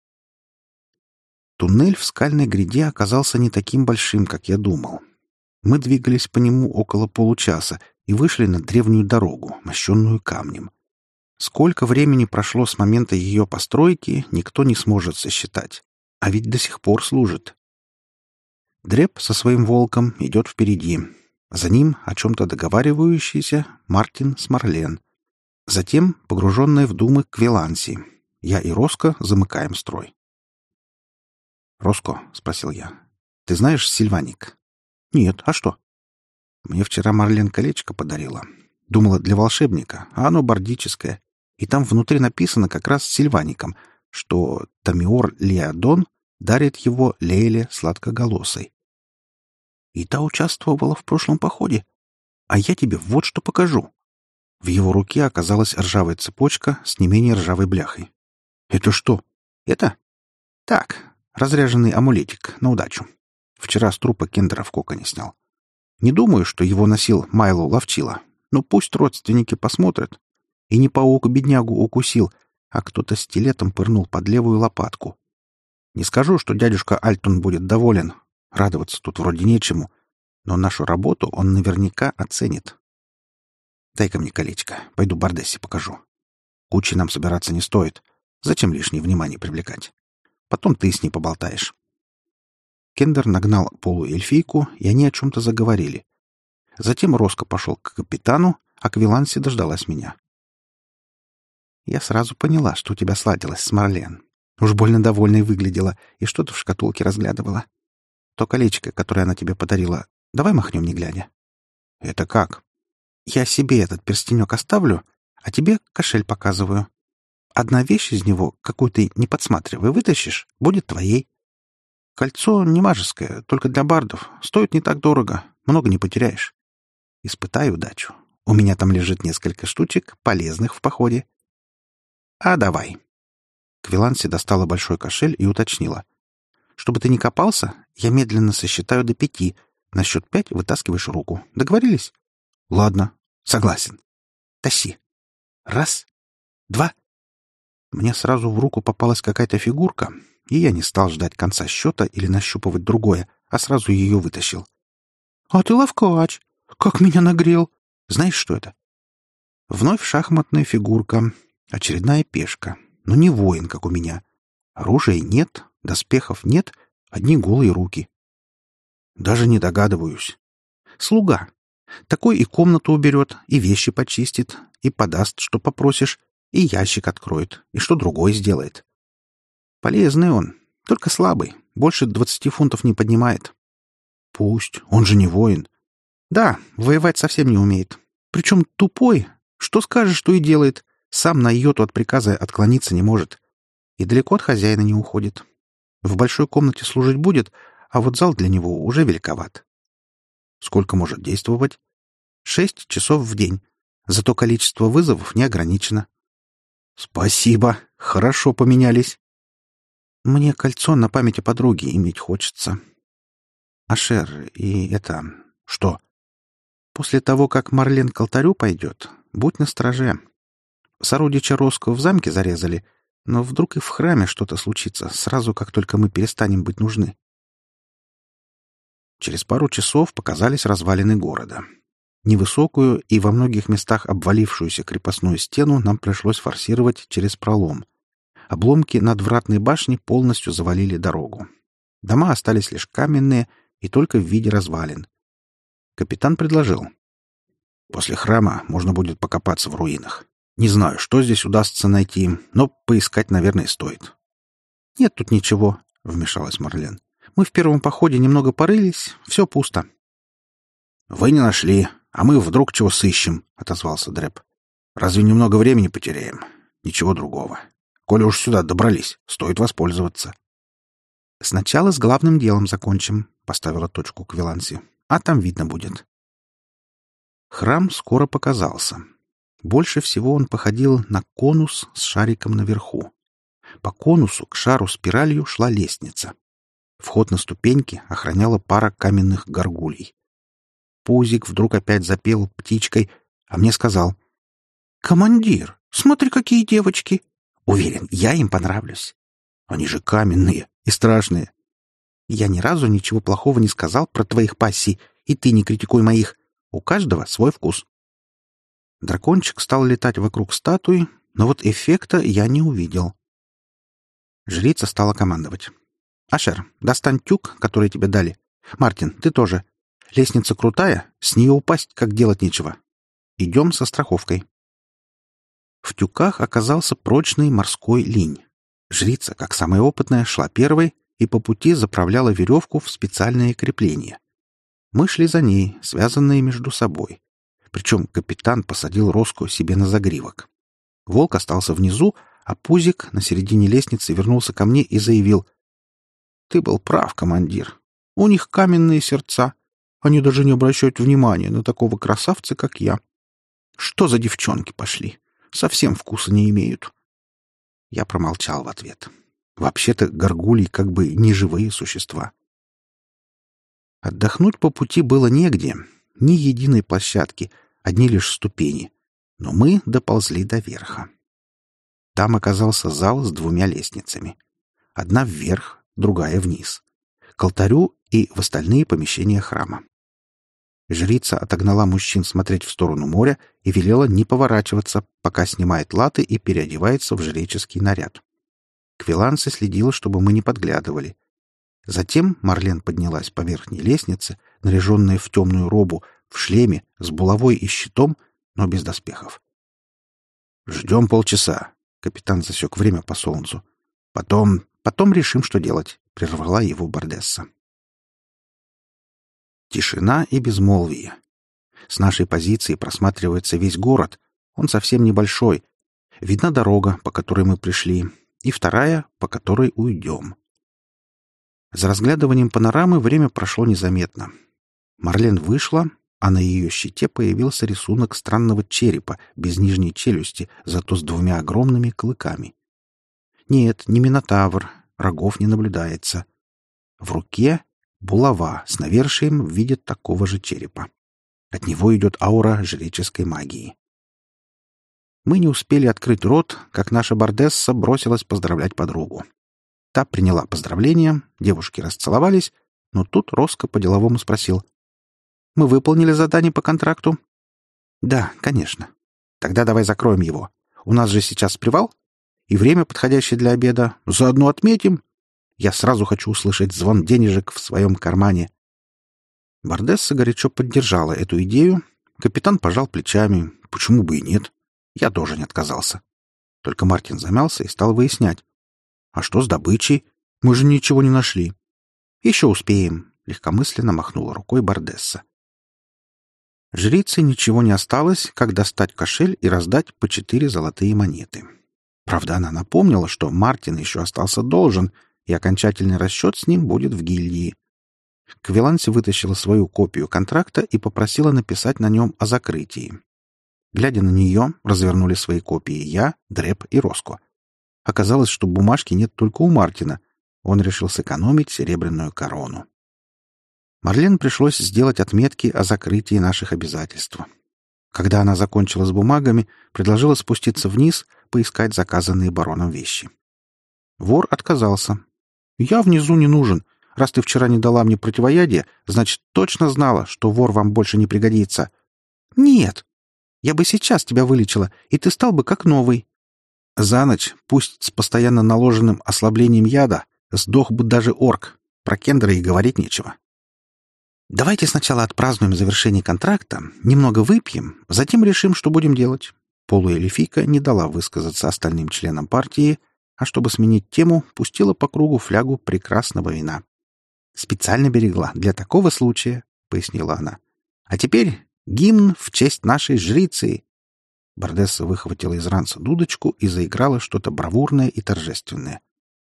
[SPEAKER 1] Туннель в скальной гряде оказался не таким большим, как я думал. Мы двигались по нему около получаса и вышли на древнюю дорогу, мощенную камнем. Сколько времени прошло с момента ее постройки, никто не сможет сосчитать. А ведь до сих пор служит. Дреб со своим волком идет впереди. За ним о чем-то договаривающийся Мартин с Марлен. Затем погруженные в думы Квиланси. Я и Роско замыкаем строй. «Роско», — спросил я, — «ты знаешь Сильваник?» «Нет, а что?» «Мне вчера Марлен колечко подарила. Думала, для волшебника, а оно бардическое. И там внутри написано как раз Сильваником, что Тамиор Леодон дарит его Лейле Сладкоголосой. И та участвовала в прошлом походе. А я тебе вот что покажу». В его руке оказалась ржавая цепочка с не менее ржавой бляхой. «Это что?» «Это?» «Так, разряженный амулетик, на удачу. Вчера с трупа Кендера в коконе снял. Не думаю, что его носил Майло Ловчила, но пусть родственники посмотрят. И не паук-беднягу укусил, а кто-то стилетом пырнул под левую лопатку. Не скажу, что дядюшка Альтон будет доволен. Радоваться тут вроде нечему. Но нашу работу он наверняка оценит. Дай-ка мне колечко. Пойду Бардессе покажу. Кучей нам собираться не стоит. Зачем лишнее внимание привлекать? Потом ты с ней поболтаешь. Кендер нагнал полуэльфийку, и они о чем-то заговорили. Затем Роско пошел к капитану, а Квиланси дождалась меня. Я сразу поняла, что у тебя сладилось с Марлен. Уж больно довольной выглядела и что-то в шкатулке разглядывала. То колечко, которое она тебе подарила, давай махнем, не глядя. Это как? Я себе этот перстенек оставлю, а тебе кошель показываю. Одна вещь из него, какую ты не подсматривай, вытащишь, будет твоей. Кольцо не мажеское, только для бардов. Стоит не так дорого, много не потеряешь. Испытай удачу. У меня там лежит несколько штучек, полезных в походе. А давай. Квиланси достала большой кошель и уточнила. Чтобы ты не копался, я медленно сосчитаю до 5. На счет 5 вытаскиваешь руку. Договорились? Ладно, согласен. Тащи. 1, 2. Мне сразу в руку попалась какая-то фигурка, и я не стал ждать конца счета или нащупывать другое, а сразу ее вытащил. «А ты ловкач! Как меня нагрел! Знаешь, что это?» Вновь шахматная фигурка, очередная пешка, но не воин, как у меня. Оружия нет, доспехов нет, одни голые руки. Даже не догадываюсь. Слуга. Такой и комнату уберет, и вещи почистит, и подаст, что попросишь, и ящик откроет, и что другое сделает. Полезный он, только слабый, больше 20 фунтов не поднимает. Пусть, он же не воин. Да, воевать совсем не умеет. Причем тупой. Что скажешь, что и делает. Сам на йоту от приказа отклониться не может. И далеко от хозяина не уходит. В большой комнате служить будет, а вот зал для него уже великоват. Сколько может действовать? 6 часов в день. Зато количество вызовов не ограничено. Спасибо. Хорошо поменялись. Мне кольцо на память о подруге иметь хочется. Ашер, и это... Что? После того, как Марлен к алтарю пойдет, будь настороже. Сородича Роско в замке зарезали, но вдруг и в храме что-то случится, сразу как только мы перестанем быть нужны. Через пару часов показались развалины города. Невысокую и во многих местах обвалившуюся крепостную стену нам пришлось форсировать через пролом. Обломки надвратной башни полностью завалили дорогу. Дома остались лишь каменные и только в виде развалин. Капитан предложил. После храма можно будет покопаться в руинах. Не знаю, что здесь удастся найти, но поискать, наверное, стоит. — Нет тут ничего, — вмешалась Марлен. — Мы в первом походе немного порылись, все пусто. — Вы не нашли, а мы вдруг чего сыщем, — отозвался Дреп. — Разве немного времени потеряем? Ничего другого. Коли уж сюда добрались, стоит воспользоваться. — Сначала с главным делом закончим, — поставила точку Квиланси. — А там видно будет. Храм скоро показался. Больше всего он походил на конус с шариком наверху. По конусу к шару спиралью шла лестница. Вход на ступеньки охраняла пара каменных горгулей. Пузик вдруг опять запел птичкой, а мне сказал: «Командир, смотри, какие девочки! Уверен, я им понравлюсь. Они же каменные и страшные. Я ни разу ничего плохого не сказал про твоих пассий, и ты не критикуй моих. У каждого свой вкус». Дракончик стал летать вокруг статуи, но вот эффекта я не увидел. Жрица стала командовать. «Ашер, достань тюк, который тебе дали. Мартин, ты тоже. Лестница крутая, с нее упасть, как делать нечего. Идем со страховкой». В тюках оказался прочный морской линь. Жрица, как самая опытная, шла первой и по пути заправляла веревку в специальные крепления. Мы шли за ней, связанные между собой. Причем капитан посадил Роску себе на загривок. Волк остался внизу, а Пузик на середине лестницы вернулся ко мне и заявил: «Ты был прав, командир. У них каменные сердца. Они даже не обращают внимания на такого красавца, как я. Что за девчонки пошли? Совсем вкуса не имеют». Я промолчал в ответ. Вообще-то горгулии как бы не живые существа. Отдохнуть по пути было негде. Ни единой площадки, одни лишь ступени. Но мы доползли до верха. Там оказался зал с двумя лестницами. Одна вверх, другая вниз. К алтарю и в остальные помещения храма. Жрица отогнала мужчин смотреть в сторону моря и велела не поворачиваться, пока снимает латы и переодевается в жреческий наряд. Квиланси следила, чтобы мы не подглядывали. Затем Марлен поднялась по верхней лестнице, наряженная в темную робу, в шлеме, с булавой и щитом, но без доспехов. «Ждем полчаса», — капитан засек время по солнцу. «Потом решим, что делать», — прервала его Бардесса. Тишина и безмолвие. С нашей позиции просматривается весь город. Он совсем небольшой. Видна дорога, по которой мы пришли, и вторая, по которой уйдем. За разглядыванием панорамы время прошло незаметно. Марлен вышла, а на ее щите появился рисунок странного черепа, без нижней челюсти, зато с двумя огромными клыками. Нет, не минотавр, рогов не наблюдается. В руке булава с навершием в виде такого же черепа. От него идет аура жреческой магии. Мы не успели открыть рот, как наша Бардесса бросилась поздравлять подругу. Та приняла поздравления, девушки расцеловались, но тут Роско по-деловому спросил: «Мы выполнили задание по контракту?» «Да, конечно. Тогда давай закроем его. У нас же сейчас привал, и время, подходящее для обеда. Заодно отметим. Я сразу хочу услышать звон денежек в своем кармане». Бардесса горячо поддержала эту идею. Капитан пожал плечами. Почему бы и нет? Я тоже не отказался. Только Мартин замялся и стал выяснять. «А что с добычей? Мы же ничего не нашли». «Еще успеем», — легкомысленно махнула рукой Бардесса. Жрице ничего не осталось, как достать кошель и раздать по 4 золотые монеты. Правда, она напомнила, что Мартин еще остался должен, и окончательный расчет с ним будет в гильдии. Квиланси вытащила свою копию контракта и попросила написать на нем о закрытии. Глядя на нее, развернули свои копии я, Дреп и Роско. Оказалось, что бумажки нет только у Мартина. Он решил сэкономить серебряную корону. Марлен пришлось сделать отметки о закрытии наших обязательств. Когда она закончила с бумагами, предложила спуститься вниз, поискать заказанные бароном вещи. Вор отказался. «Я внизу не нужен. Раз ты вчера не дала мне противоядие, значит, точно знала, что вор вам больше не пригодится». «Нет. Я бы сейчас тебя вылечила, и ты стал бы как новый». За ночь, пусть с постоянно наложенным ослаблением яда, сдох бы даже орк. Про Кендера и говорить нечего. Давайте сначала отпразднуем завершение контракта, немного выпьем, затем решим, что будем делать. Полуэльфийка не дала высказаться остальным членам партии, а чтобы сменить тему, пустила по кругу флягу прекрасного вина. «Специально берегла для такого случая», — пояснила она. «А теперь гимн в честь нашей жрицы». Бардесса выхватила из ранца дудочку и заиграла что-то бравурное и торжественное.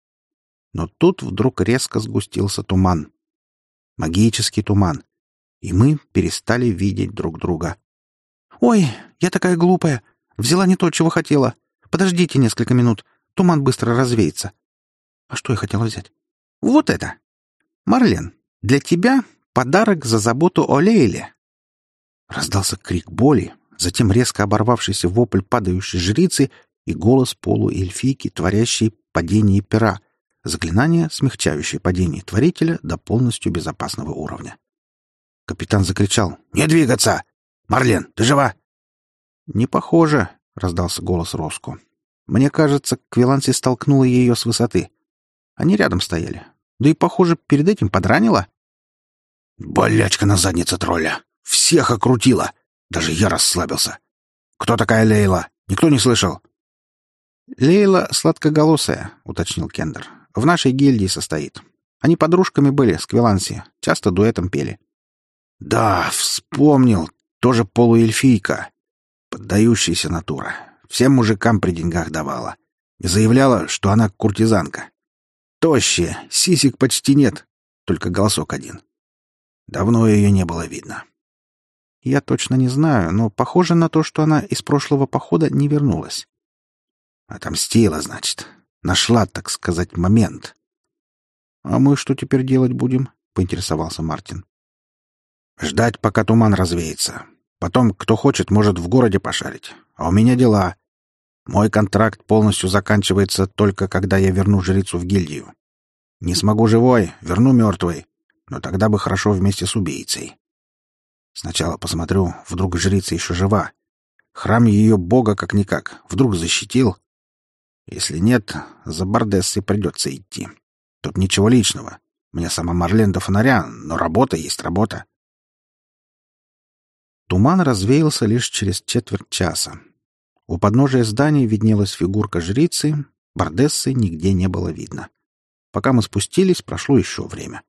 [SPEAKER 1] Но тут вдруг резко сгустился туман. Магический туман. И мы перестали видеть друг друга. «Ой, я такая глупая! Взяла не то, чего хотела. Подождите несколько минут. Туман быстро развеется». «А что я хотела взять?» «Вот это! Марлен, для тебя подарок за заботу о Лейле». Раздался крик боли, затем резко оборвавшийся вопль падающей жрицы и голос полуэльфийки, творящей падение пера, заклинание, смягчающее падение творителя до полностью безопасного уровня. Капитан закричал: «Не двигаться! Марлен, ты жива?» «Не похоже», — раздался голос Роско. «Мне кажется, Квиланси столкнула ее с высоты. Они рядом стояли. Да и, похоже, перед этим подранила».
[SPEAKER 2] «Болячка на заднице тролля! Всех окрутила! Даже я расслабился! Кто такая Лейла? Никто не слышал?»
[SPEAKER 1] «Лейла сладкоголосая», — уточнил Кендер. «В нашей гильдии состоит. Они подружками были с Квиланси, часто дуэтом пели».
[SPEAKER 2] «Да, вспомнил. Тоже полуэльфийка. Поддающаяся натура. Всем мужикам при деньгах давала. И заявляла, что она куртизанка. Тощая, сисек почти нет, только голосок один. Давно ее не было видно».
[SPEAKER 1] «Я точно не знаю, но похоже на то, что она из прошлого похода не вернулась».
[SPEAKER 2] «Отомстила, значит. Нашла, так сказать, момент».
[SPEAKER 1] «А мы что теперь делать будем?» — поинтересовался Мартин.
[SPEAKER 2] «Ждать, пока туман развеется. Потом, кто хочет, может в городе пошарить. А у меня дела. Мой контракт полностью заканчивается только когда я верну жрицу в гильдию. Не смогу живой, верну мертвой. Но тогда бы хорошо вместе с убийцей. Сначала посмотрю, вдруг жрица еще жива. Храм ее бога как-никак. Вдруг защитил. Если нет, за Бардессой придется идти. Тут ничего личного. Мне сама Марлен до фонаря, но работа есть работа».
[SPEAKER 1] Туман развеялся лишь через четверть часа. У подножия здания виднелась фигурка жрицы, Бардессы нигде не было видно. Пока мы спустились, прошло еще время.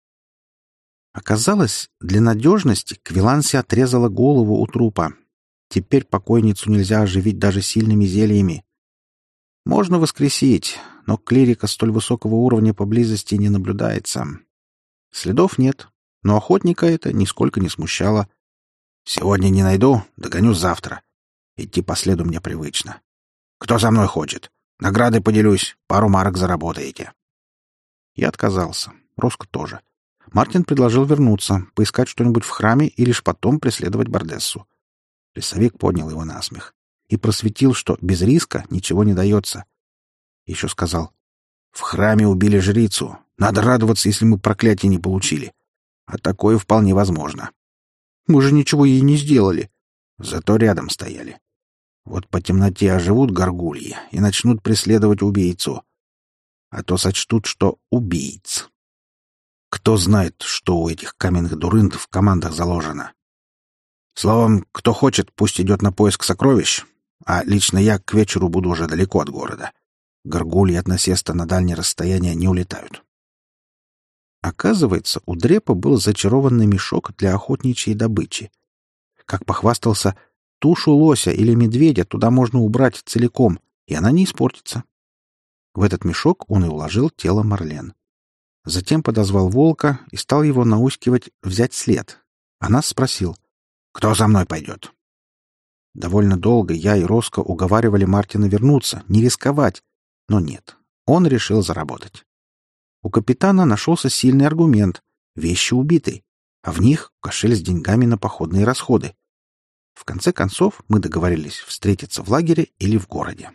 [SPEAKER 1] Оказалось, для надежности Квиланси отрезала голову у трупа. Теперь покойницу нельзя оживить даже сильными зельями. Можно воскресить, но клирика столь высокого уровня поблизости не наблюдается. Следов нет, но охотника это нисколько не смущало.
[SPEAKER 2] «Сегодня не найду, догоню завтра. Идти по следу мне привычно. Кто за мной хочет? Награды поделюсь, пару марок заработаете».
[SPEAKER 1] Я отказался. Роско тоже. Мартин предложил вернуться, поискать что-нибудь в храме и лишь потом преследовать Бардессу. Лесовик поднял его на смех и просветил, что без риска ничего не дается. Еще сказал: «В храме убили жрицу. Надо радоваться, если мы проклятие не получили. А такое вполне возможно. Мы же ничего ей не сделали. Зато рядом стояли. Вот по темноте оживут горгульи и начнут преследовать убийцу. А то сочтут, что убийц. Кто знает, что у этих каменных дурынт в командах заложено. Словом, кто хочет, пусть идет на поиск сокровищ, а лично я к вечеру буду уже далеко от города. Горгульи от насеста на дальние расстояния не улетают». Оказывается, у Дрепа был зачарованный мешок для охотничьей добычи. Как похвастался, тушу лося или медведя туда можно убрать целиком, и она не испортится. В этот мешок он и уложил тело Марлен. Затем подозвал волка и стал его наускивать взять след. А нас спросил: «Кто за мной пойдет?» Довольно долго я и Роско уговаривали Мартина вернуться, не рисковать. Но нет, он решил заработать. У капитана нашелся сильный аргумент — вещи убитой, а в них кошель с деньгами на походные расходы. В конце концов мы договорились встретиться в лагере или в городе.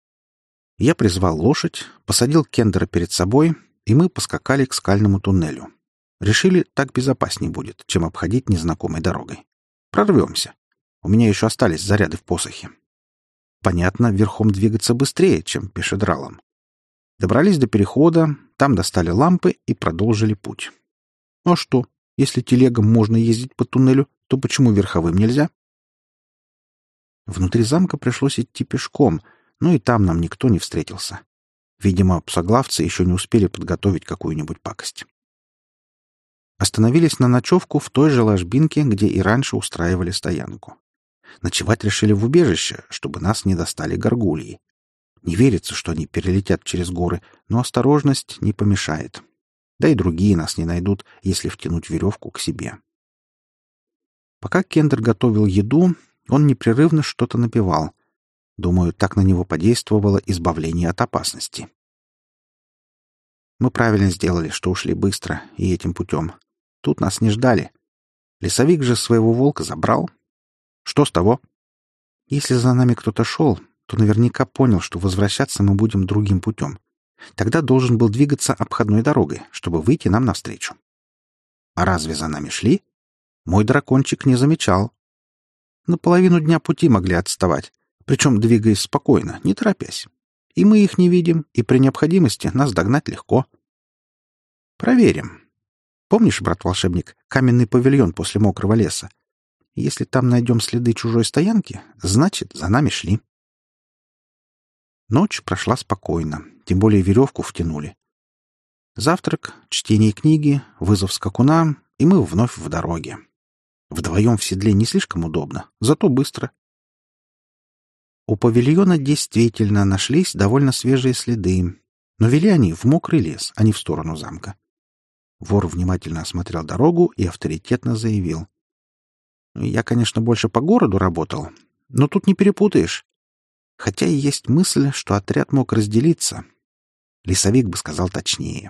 [SPEAKER 1] Я призвал лошадь, посадил Кендера перед собой, и мы поскакали к скальному туннелю. Решили, так безопаснее будет, чем обходить незнакомой дорогой. Прорвемся. У меня еще остались заряды в посохе. понятно, верхом двигаться быстрее, чем пешедралом. Добрались до перехода, там достали лампы и продолжили путь. А что, если телегам можно ездить по туннелю, то почему верховым нельзя? Внутри замка пришлось идти пешком, но и там нам никто не встретился. Видимо, псоглавцы еще не успели подготовить какую-нибудь пакость. Остановились на ночевку в той же ложбинке, где и раньше устраивали стоянку. Ночевать решили в убежище, чтобы нас не достали горгульи. Не верится, что они перелетят через горы, но осторожность не помешает. Да и другие нас не найдут, если втянуть веревку к себе. Пока Кендер готовил еду, он непрерывно что-то напевал. Думаю, так на него подействовало избавление от опасности. Мы правильно сделали, что ушли быстро и этим путем. Тут нас не ждали. Лесовик же своего волка забрал. Что с того? Если за нами кто-то шел, то наверняка понял, что возвращаться мы будем другим путем. Тогда должен был двигаться обходной дорогой, чтобы выйти нам навстречу. А разве за нами шли? Мой дракончик не замечал. На половину дня пути могли отставать, причем двигаясь спокойно, не торопясь. И мы их не видим, и при необходимости нас догнать легко. Проверим. Помнишь, брат-волшебник, каменный павильон после мокрого леса? Если там найдем следы чужой стоянки, значит, за нами шли. Ночь прошла спокойно, тем более веревку втянули. Завтрак, чтение книги, вызов скакуна, и мы вновь в дороге. Вдвоем в седле не слишком удобно, зато быстро. У павильона действительно нашлись довольно свежие следы, но вели они в мокрый лес, а не в сторону замка. Вор внимательно осмотрел дорогу и авторитетно заявил. Я, конечно, больше по городу работал, но тут не перепутаешь. Хотя и есть мысль, что отряд мог разделиться. Лесовик бы сказал точнее.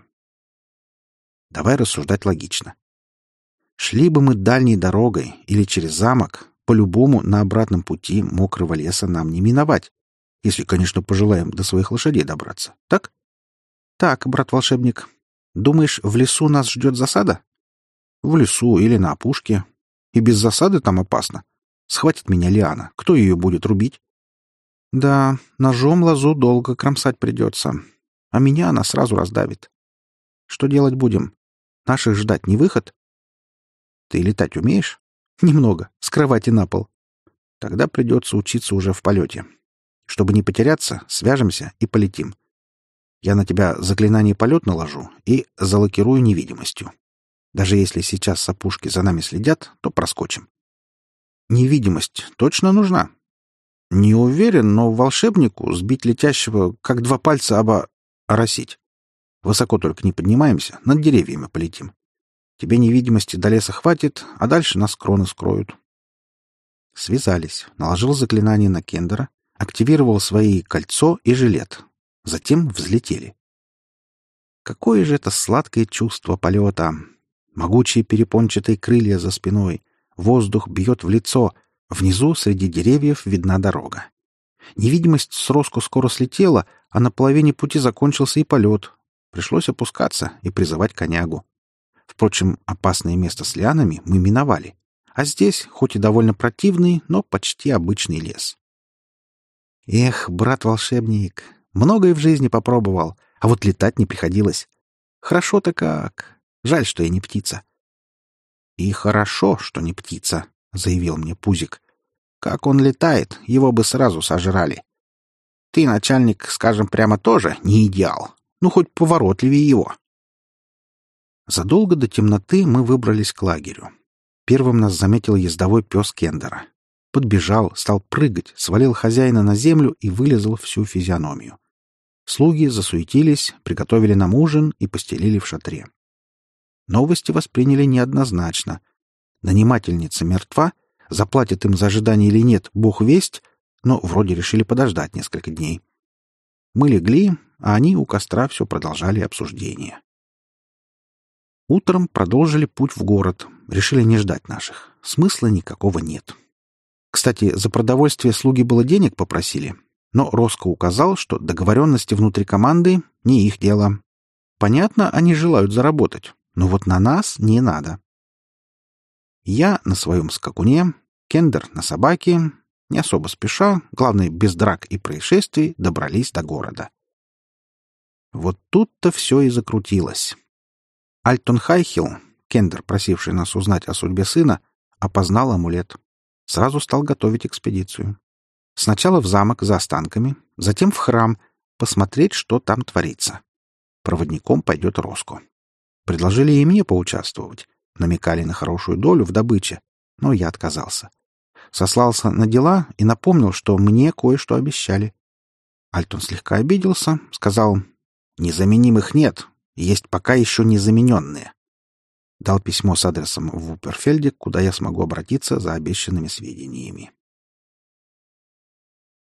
[SPEAKER 1] Давай рассуждать логично. Шли бы мы дальней дорогой или через замок, по-любому на обратном пути мокрого леса нам не миновать, если, конечно, пожелаем до своих лошадей добраться. Так? Так, брат-волшебник. Думаешь, в лесу нас ждет засада? В лесу или на опушке. И без засады там опасно. Схватит меня лиана. Кто ее будет рубить? Да, ножом лозу долго кромсать придется. А меня она сразу раздавит. Что делать будем? Наших ждать не выход? Ты летать умеешь? Немного, с кровати на пол. Тогда придется учиться уже в полете. Чтобы не потеряться, свяжемся и полетим. Я на тебя заклинание полет наложу и залокирую невидимостью. Даже если сейчас с опушки за нами следят, то проскочим. Невидимость точно нужна? Не уверен, но волшебнику сбить летящего, как два пальца оросить. Высоко только не поднимаемся, над деревьями полетим. Тебе невидимости до леса хватит, а дальше нас кроны скроют. Связались, наложил заклинание на Кендера, активировал свои кольцо и жилет. Затем взлетели. Какое же это сладкое чувство полета! Могучие перепончатые крылья за спиной, воздух бьет в лицо, внизу среди деревьев видна дорога. Невидимость с Роску скоро слетела, а на половине пути закончился и полет. Пришлось опускаться и призывать конягу. Впрочем, опасное место с лианами мы миновали, а здесь, хоть и довольно противный, но почти обычный лес. Эх, брат-волшебник, многое в жизни попробовал, а вот летать не приходилось. Хорошо-то как. Жаль, что я не птица. И хорошо, что не птица, заявил мне Пузик. Как он летает, его бы сразу сожрали. Ты, начальник, скажем прямо, тоже не идеал. Ну, хоть поворотливее его. Задолго до темноты мы выбрались к лагерю. Первым нас заметил ездовой пес Кендера. Подбежал, стал прыгать, свалил хозяина на землю и вылезал всю физиономию. Слуги засуетились, приготовили нам ужин и постелили в шатре. Новости восприняли неоднозначно. Нанимательница мертва, заплатит им за ожидание или нет, бог весть, но вроде решили подождать несколько дней. Мы легли, а они у костра все продолжали обсуждение. Утром продолжили путь в город, решили не ждать наших. Смысла никакого нет. Кстати, за продовольствие слуги было денег попросили, но Роско указал, что договоренности внутри команды — не их дело. Понятно, они желают заработать, но вот на нас не надо. Я на своем скакуне, Кендер на собаке, Не особо спеша, главное, без драк и происшествий, добрались до города. Вот тут-то все и закрутилось. Альтон Хайхилл, кендер, просивший нас узнать о судьбе сына, опознал амулет. Сразу стал готовить экспедицию. Сначала в замок за останками, затем в храм, посмотреть, что там творится. Проводником пойдет Роско. Предложили и мне поучаствовать. Намекали на хорошую долю в добыче, но я отказался. Сослался на дела и напомнил, что мне кое-что обещали. Альтон слегка обиделся, сказал: «Незаменимых нет, есть пока еще незамененные». Дал письмо с адресом в Уперфельде, куда я смогу обратиться за обещанными сведениями.